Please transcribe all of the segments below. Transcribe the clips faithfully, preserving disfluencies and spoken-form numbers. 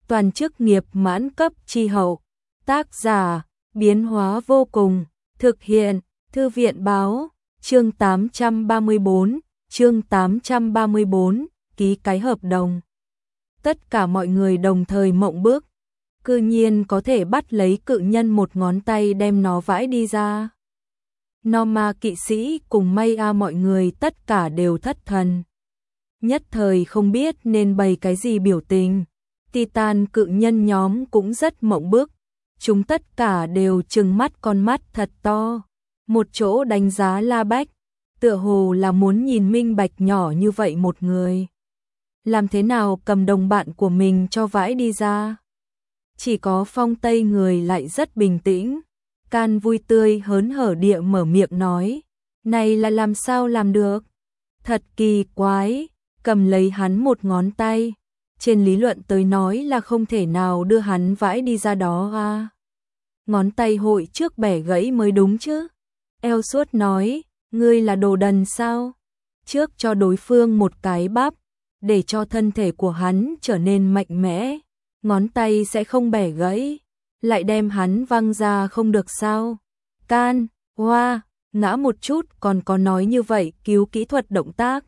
toàn chức nghiệp mãn cấp chi hậu. Tác giả, biến hóa vô cùng, thực hiện, Thư viện báo, chương tám trăm ba mươi bốn, chương tám trăm ba mươi bốn, ký cái hợp đồng. Tất cả mọi người đồng thời mộng bước, cư nhiên có thể bắt lấy cự nhân một ngón tay đem nó vãi đi ra. Norma kỵ sĩ cùng Maya mọi người tất cả đều thất thần. Nhất thời không biết nên bày cái gì biểu tình. Titan cự nhân nhóm cũng rất mộng bức. Chúng tất cả đều trừng mắt con mắt thật to. Một chỗ đánh giá La Bách, tựa hồ là muốn nhìn minh bạch nhỏ như vậy một người. Làm thế nào cầm đồng bạn của mình cho vãi đi ra? Chỉ có Phong Tây người lại rất bình tĩnh. Can vui tươi hớn hở địa mở miệng nói. Này là làm sao làm được? Thật kỳ quái, cầm lấy hắn một ngón tay. Trên lý luận tới nói là không thể nào đưa hắn vãi đi ra đó à. Ngón tay hội trước bẻ gãy mới đúng chứ. Ellsworth nói, ngươi là đồ đần sao? Trước cho đối phương một cái bắp, để cho thân thể của hắn trở nên mạnh mẽ. Ngón tay sẽ không bẻ gãy. Lại đem hắn văng ra không được sao? Can, hoa, ngã một chút còn có nói như vậy cứu kỹ thuật động tác.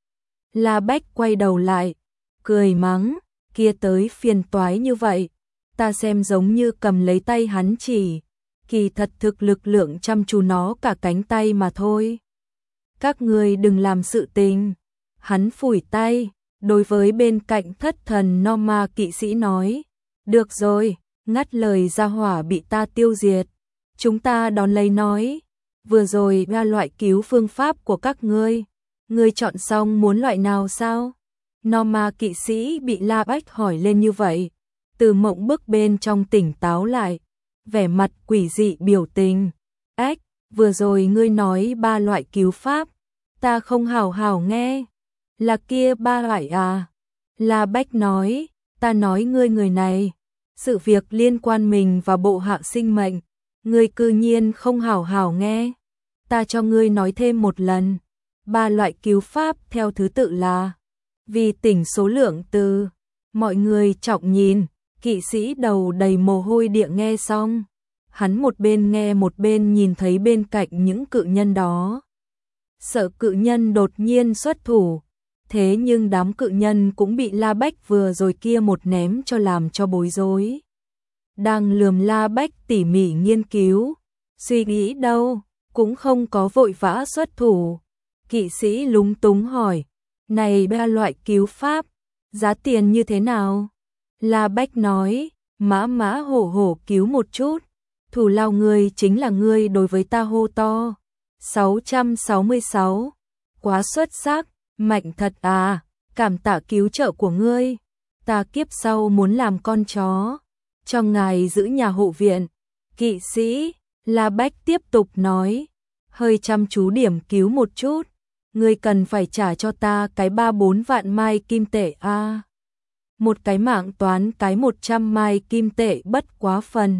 La Bách quay đầu lại, cười mắng, kia tới phiền toái như vậy. Ta xem giống như cầm lấy tay hắn chỉ, kỳ thật thực lực lượng chăm chú nó cả cánh tay mà thôi. Các ngươi đừng làm sự tình. Hắn phủi tay, đối với bên cạnh thất thần Norma kỵ sĩ nói, được rồi. Ngắt lời ra hỏa bị ta tiêu diệt. Chúng ta đón lấy nói, vừa rồi ba loại cứu phương pháp của các ngươi, ngươi chọn xong muốn loại nào sao? Norma kỵ sĩ bị La Bách hỏi lên như vậy, từ mộng bức bên trong tỉnh táo lại, vẻ mặt quỷ dị biểu tình. Ách, vừa rồi ngươi nói ba loại cứu pháp, ta không hào hào nghe. Là kia ba loại à? La Bách nói, ta nói ngươi người này. Sự việc liên quan mình và bộ hạ sinh mệnh, ngươi cư nhiên không hảo hảo nghe. Ta cho ngươi nói thêm một lần. Ba loại cứu pháp theo thứ tự là vì tỉnh số lượng từ. Mọi người trọng nhìn, kỵ sĩ đầu đầy mồ hôi địa nghe xong. Hắn một bên nghe một bên nhìn thấy bên cạnh những cự nhân đó. Sợ cự nhân đột nhiên xuất thủ. Thế nhưng đám cự nhân cũng bị La Bách vừa rồi kia một ném cho làm cho bối rối. Đang lườm La Bách tỉ mỉ nghiên cứu, suy nghĩ đâu, cũng không có vội vã xuất thủ. Kỵ sĩ lúng túng hỏi, này ba loại cứu pháp, giá tiền như thế nào? La Bách nói, mã mã hổ hổ cứu một chút, thủ lao ngươi chính là ngươi đối với ta hô to. sáu trăm sáu mươi sáu, quá xuất sắc. Mạnh thật à, cảm tạ cứu trợ của ngươi. Ta kiếp sau muốn làm con chó, cho ngài giữ nhà hộ viện. Kỵ sĩ, La Bách tiếp tục nói, hơi chăm chú điểm cứu một chút. Ngươi cần phải trả cho ta cái ba bốn vạn mai kim tệ a. À. Một cái mạng toán cái một trăm mai kim tệ bất quá phần.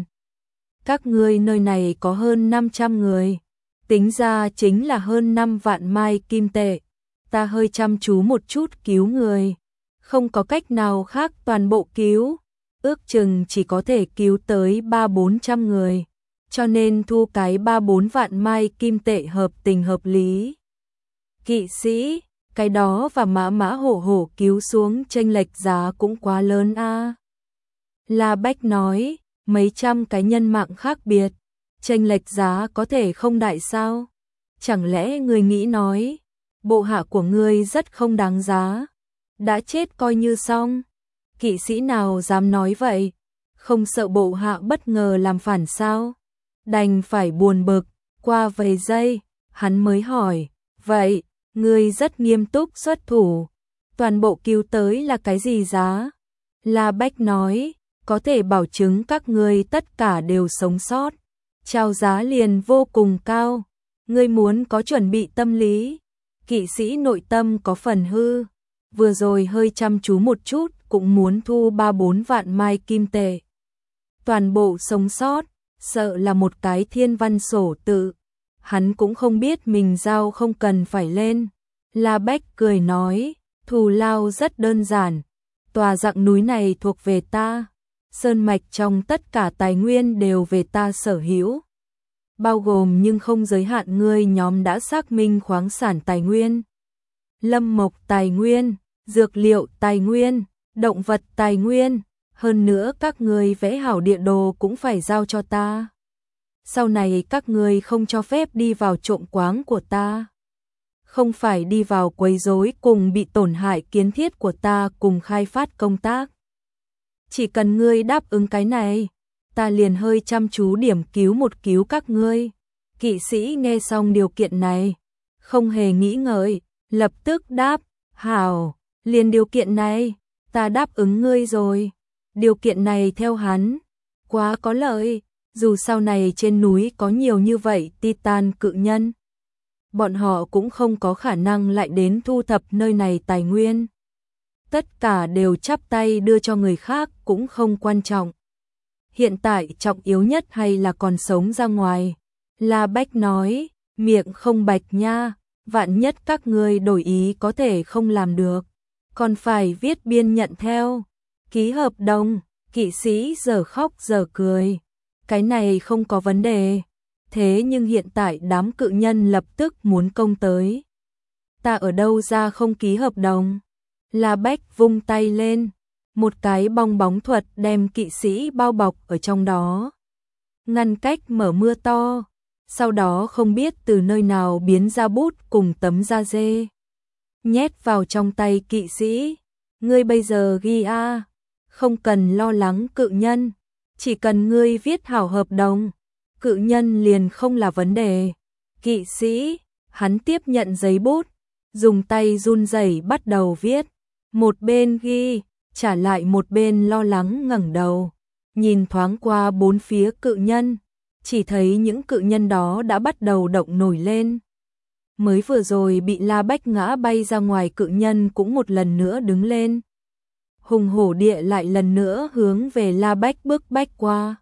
Các ngươi nơi này có hơn năm trăm người, tính ra chính là hơn năm vạn mai kim tệ. Ta hơi chăm chú một chút cứu người, không có cách nào khác toàn bộ cứu, ước chừng chỉ có thể cứu tới ba bốn trăm người, cho nên thu cái ba bốn vạn mai kim tệ hợp tình hợp lý. Kỵ sĩ, cái đó và mã mã hổ hổ cứu xuống chênh lệch giá cũng quá lớn a. À. La Bách nói, mấy trăm cái nhân mạng khác biệt, chênh lệch giá có thể không đại sao? Chẳng lẽ người nghĩ nói bộ hạ của ngươi rất không đáng giá, đã chết coi như xong? Kỵ sĩ nào dám nói vậy? Không sợ bộ hạ bất ngờ làm phản sao? Đành phải buồn bực, qua vài giây, hắn mới hỏi, vậy, ngươi rất nghiêm túc xuất thủ, toàn bộ cứu tới là cái gì giá? La Bách nói, có thể bảo chứng các ngươi tất cả đều sống sót, chào giá liền vô cùng cao, ngươi muốn có chuẩn bị tâm lý. Kỵ sĩ nội tâm có phần hư, vừa rồi hơi chăm chú một chút cũng muốn thu ba bốn vạn mai kim tệ. Toàn bộ sống sót, sợ là một cái thiên văn sổ tự. Hắn cũng không biết mình giao không cần phải lên. La Bách cười nói, thù lao rất đơn giản. Tòa dạng núi này thuộc về ta. Sơn mạch trong tất cả tài nguyên đều về ta sở hữu. Bao gồm nhưng không giới hạn ngươi nhóm đã xác minh khoáng sản tài nguyên, lâm mộc tài nguyên, dược liệu tài nguyên, động vật tài nguyên. Hơn nữa các ngươi vẽ hảo địa đồ cũng phải giao cho ta. Sau này các ngươi không cho phép đi vào trộm quáng của ta. Không phải đi vào quấy rối cùng bị tổn hại kiến thiết của ta cùng khai phát công tác. Chỉ cần ngươi đáp ứng cái này, ta liền hơi chăm chú điểm cứu một cứu các ngươi. Kỵ sĩ nghe xong điều kiện này, không hề nghĩ ngợi, lập tức đáp, hảo, liền điều kiện này, ta đáp ứng ngươi rồi. Điều kiện này theo hắn, quá có lợi, dù sau này trên núi có nhiều như vậy Titan cự nhân. Bọn họ cũng không có khả năng lại đến thu thập nơi này tài nguyên. Tất cả đều chắp tay đưa cho người khác cũng không quan trọng. Hiện tại trọng yếu nhất hay là còn sống ra ngoài. La Bách nói, miệng không bạch nha, vạn nhất các ngươi đổi ý có thể không làm được. Còn phải viết biên nhận theo, ký hợp đồng. Kỵ sĩ giờ khóc giờ cười. Cái này không có vấn đề. Thế nhưng hiện tại đám cự nhân lập tức muốn công tới. Ta ở đâu ra không ký hợp đồng? La Bách vung tay lên. Một cái bong bóng thuật đem kỵ sĩ bao bọc ở trong đó. Ngăn cách mở mưa to. Sau đó không biết từ nơi nào biến ra bút cùng tấm da dê. Nhét vào trong tay kỵ sĩ. Ngươi bây giờ ghi a, không cần lo lắng cự nhân. Chỉ cần ngươi viết hảo hợp đồng, cự nhân liền không là vấn đề. Kỵ sĩ, hắn tiếp nhận giấy bút, dùng tay run rẩy bắt đầu viết. Một bên ghi, trả lại một bên lo lắng ngẩng đầu. Nhìn thoáng qua bốn phía cự nhân, chỉ thấy những cự nhân đó đã bắt đầu động nổi lên. Mới vừa rồi bị La Bách ngã bay ra ngoài cự nhân cũng một lần nữa đứng lên. Hùng hổ địa lại lần nữa hướng về La Bách bước bách qua.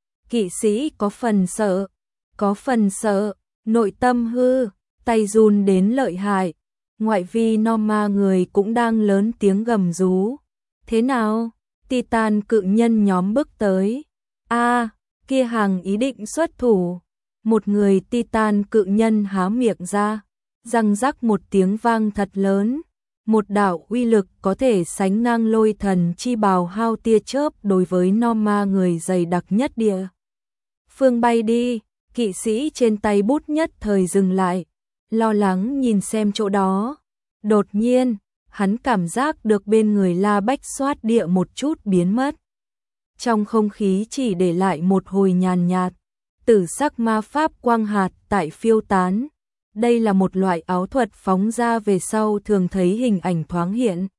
Kỵ sĩ có phần sợ, có phần sợ, nội tâm hư, tay run đến lợi hại. Ngoại vi Norma người cũng đang lớn tiếng gầm rú. Thế nào? Titan cự nhân nhóm bước tới. A, kia hàng ý định xuất thủ. Một người Titan cự nhân há miệng ra, răng rắc một tiếng vang thật lớn. Một đạo uy lực có thể sánh ngang lôi thần chi bào hao tia chớp đối với Norma người dày đặc nhất địa. Phương bay đi, kỵ sĩ trên tay bút nhất thời dừng lại, lo lắng nhìn xem chỗ đó. Đột nhiên, hắn cảm giác được bên người La Bách xoát địa một chút biến mất. Trong không khí chỉ để lại một hồi nhàn nhạt, tử sắc ma pháp quang hạt tại phiêu tán. Đây là một loại áo thuật phóng ra về sau thường thấy hình ảnh thoáng hiện.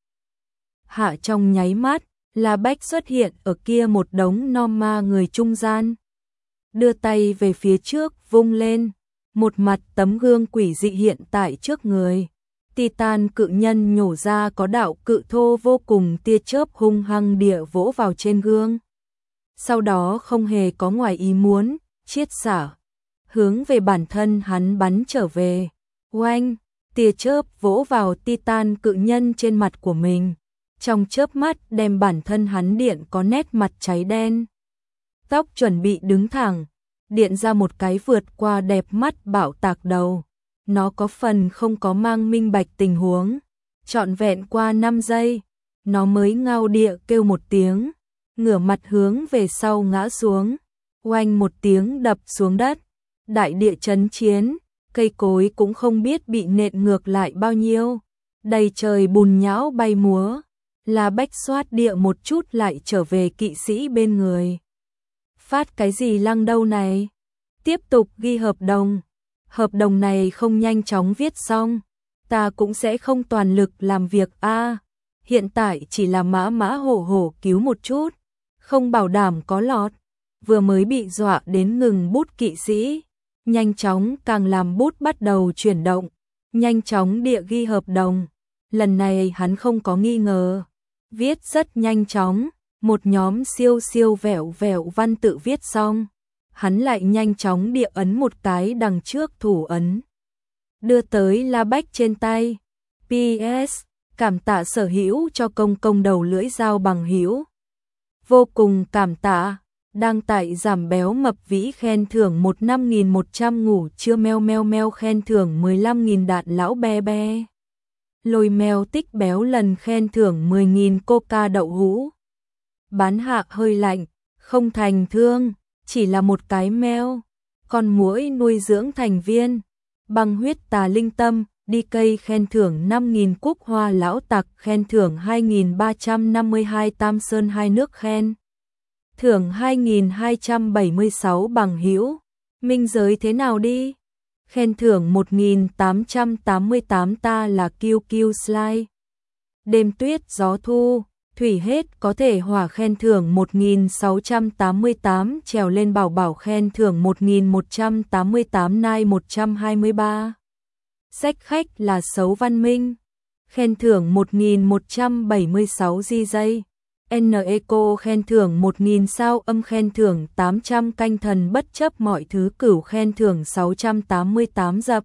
Hạ trong nháy mắt, La Bách xuất hiện ở kia một đống Norma người trung gian. Đưa tay về phía trước vung lên, một mặt tấm gương quỷ dị hiện tại trước người. Titan cự nhân nhổ ra có đạo cự thô vô cùng tia chớp hung hăng địa vỗ vào trên gương. Sau đó không hề có ngoài ý muốn, chiết xả, hướng về bản thân hắn bắn trở về. Oanh, tia chớp vỗ vào Titan cự nhân trên mặt của mình. Trong chớp mắt đem bản thân hắn điện có nét mặt cháy đen. Tóc chuẩn bị đứng thẳng, điện ra một cái vượt qua đẹp mắt bạo tạc đầu. Nó có phần không có mang minh bạch tình huống. Trọn vẹn qua năm giây, nó mới ngao địa kêu một tiếng, ngửa mặt hướng về sau ngã xuống. Oanh một tiếng đập xuống đất. Đại địa chấn chiến, cây cối cũng không biết bị nện ngược lại bao nhiêu. Đầy trời bùn nhão bay múa. La Bách xoát địa một chút lại trở về kỵ sĩ bên người. Phát cái gì lăng đâu này? Tiếp tục ghi hợp đồng. Hợp đồng này không nhanh chóng viết xong, ta cũng sẽ không toàn lực làm việc a. Hiện tại chỉ là mã mã hổ hổ cứu một chút, không bảo đảm có lọt. Vừa mới bị dọa đến ngừng bút kỵ sĩ, nhanh chóng càng làm bút bắt đầu chuyển động, nhanh chóng địa ghi hợp đồng. Lần này hắn không có nghi ngờ, viết rất nhanh chóng, một nhóm siêu siêu vẹo vẹo văn tự viết xong. Hắn lại nhanh chóng địa ấn một cái đằng trước thủ ấn. Đưa tới La Bách trên tay. pê ét. Cảm tạ sở hữu cho công công đầu lưỡi dao bằng hữu. Vô cùng cảm tạ. Đăng tải giảm béo mập vĩ khen thưởng một năm nghìn một trăm ngủ trưa meo meo meo khen thưởng mười lăm nghìn đạn lão be be. Lôi mèo tích béo lần khen thưởng mười nghìn coca đậu hũ. Bán hạ hơi lạnh, không thành thương, chỉ là một cái meo. Con muỗi nuôi dưỡng thành viên. Băng huyết tà linh tâm, đi cây khen thưởng năm nghìn cúc hoa lão tặc khen thưởng hai nghìn ba trăm năm mươi hai tam sơn hai nước khen. Thưởng hai nghìn hai trăm bảy mươi sáu bằng hữu. Minh giới thế nào đi? Khen thưởng một nghìn tám trăm tám mươi tám ta là kiu kiu slide. Đêm tuyết gió thu, thủy hết có thể hỏa khen thưởng một nghìn sáu trăm tám mươi tám trèo lên bảo bảo khen thưởng một nghìn một trăm tám mươi tám nai một trăm hai mươi ba. Sách khách là xấu văn minh. Khen thưởng một nghìn một trăm bảy mươi sáu di dây. N Eco khen thưởng một nghìn sao âm khen thưởng tám trăm canh thần bất chấp mọi thứ cửu khen thưởng sáu trăm tám mươi tám dập.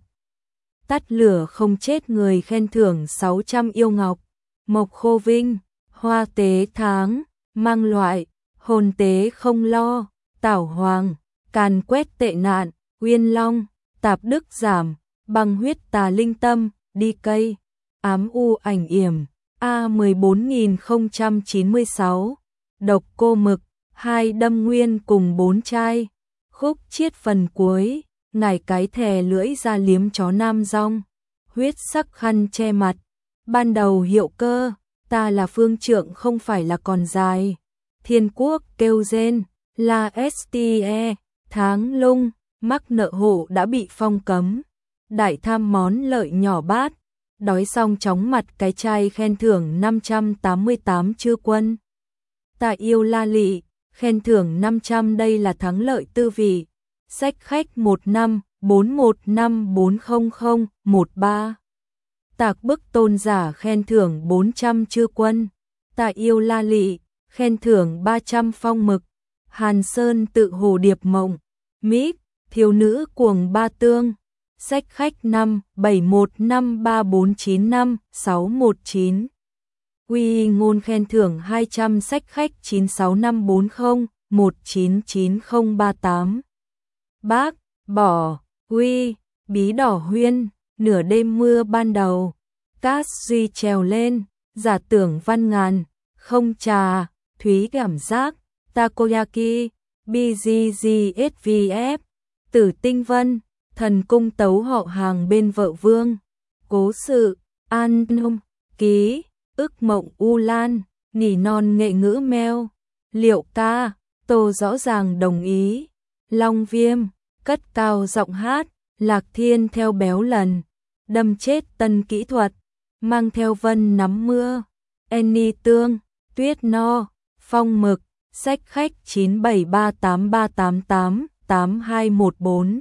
Tắt lửa không chết người khen thưởng sáu trăm yêu ngọc. Mộc khô vinh, hoa tế tháng, mang loại, hồn tế không lo, tảo hoàng, càn quét tệ nạn, uyên long, tạp đức giảm, băng huyết tà linh tâm, đi cây, ám u ảnh yểm. A mười bốn nghìn không trăm chín mươi sáu, độc cô mực, hai đâm nguyên cùng bốn trai, khúc chiết phần cuối, ngải cái thè lưỡi ra liếm chó nam rong, huyết sắc khăn che mặt, ban đầu hiệu cơ, ta là phương trượng không phải là còn dài, thiên quốc kêu rên, là ét tê e, tháng lung, mắc nợ hộ đã bị phong cấm, đại tham món lợi nhỏ bát. Đói xong chóng mặt cái chai khen thưởng năm trăm tám mươi tám chư quân. Ta yêu la lị, khen thưởng năm trăm đây là thắng lợi tư vị. Sách khách một năm, bốn một năm bốn không không, một ba. Tạc bức tôn giả khen thưởng bốn trăm chư quân. Ta yêu la lị, khen thưởng ba trăm phong mực. Hàn Sơn tự hồ điệp mộng. Mỹ, thiếu nữ cuồng ba tương. Sách khách năm bảy một năm ba bốn chín năm sáu một chín. Quy ngôn khen thưởng hai trăm sách khách chín sáu năm bốn không một chín chín không ba tám. Bác, bỏ, quy, bí đỏ huyên, nửa đêm mưa ban đầu. Cát duy trèo lên, giả tưởng văn ngàn, không trà, thúy cảm giác, takoyaki, bê giê giê ét vê ép, tử tinh vân. Thần cung tấu họ hàng bên vợ vương. Cố sự, an nông, ký, ức mộng u lan, nỉ non nghệ ngữ meo. Liệu ca, tô rõ ràng đồng ý. Long viêm, cất cao giọng hát. Lạc thiên theo béo lần. Đâm chết tân kỹ thuật. Mang theo vân nắm mưa. Annie tương, tuyết no, phong mực. Sách khách chín bảy ba tám ba tám tám tám hai một bốn.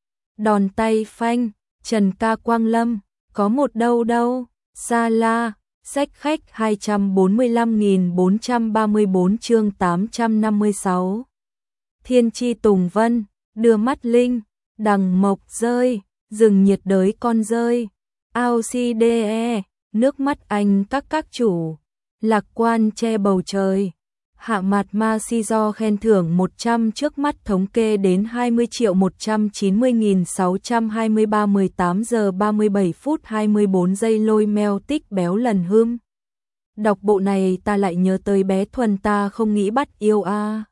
Đòn tay phanh, Trần Ca Quang Lâm, có một đâu đâu, Sa La, sách khách hai trăm bốn mươi lăm nghìn bốn trăm ba mươi bốn chương tám trăm năm mươi sáu. Thiên Chi Tùng Vân, đưa mắt linh, đằng mộc rơi, rừng nhiệt đới con rơi, ao xê đê e, nước mắt anh các các chủ, lạc quan che bầu trời. Hạ mặt ma si do khen thưởng một trăm trước mắt thống kê đến hai mươi triệu một trăm chín mươi nghìn sáu trăm hai mươi ba mười tám giờ ba mươi bảy phút hai mươi bốn giây lôi meo tích béo lần hươm. Đọc bộ này ta lại nhớ tới bé Thuần ta không nghĩ bắt yêu a. À.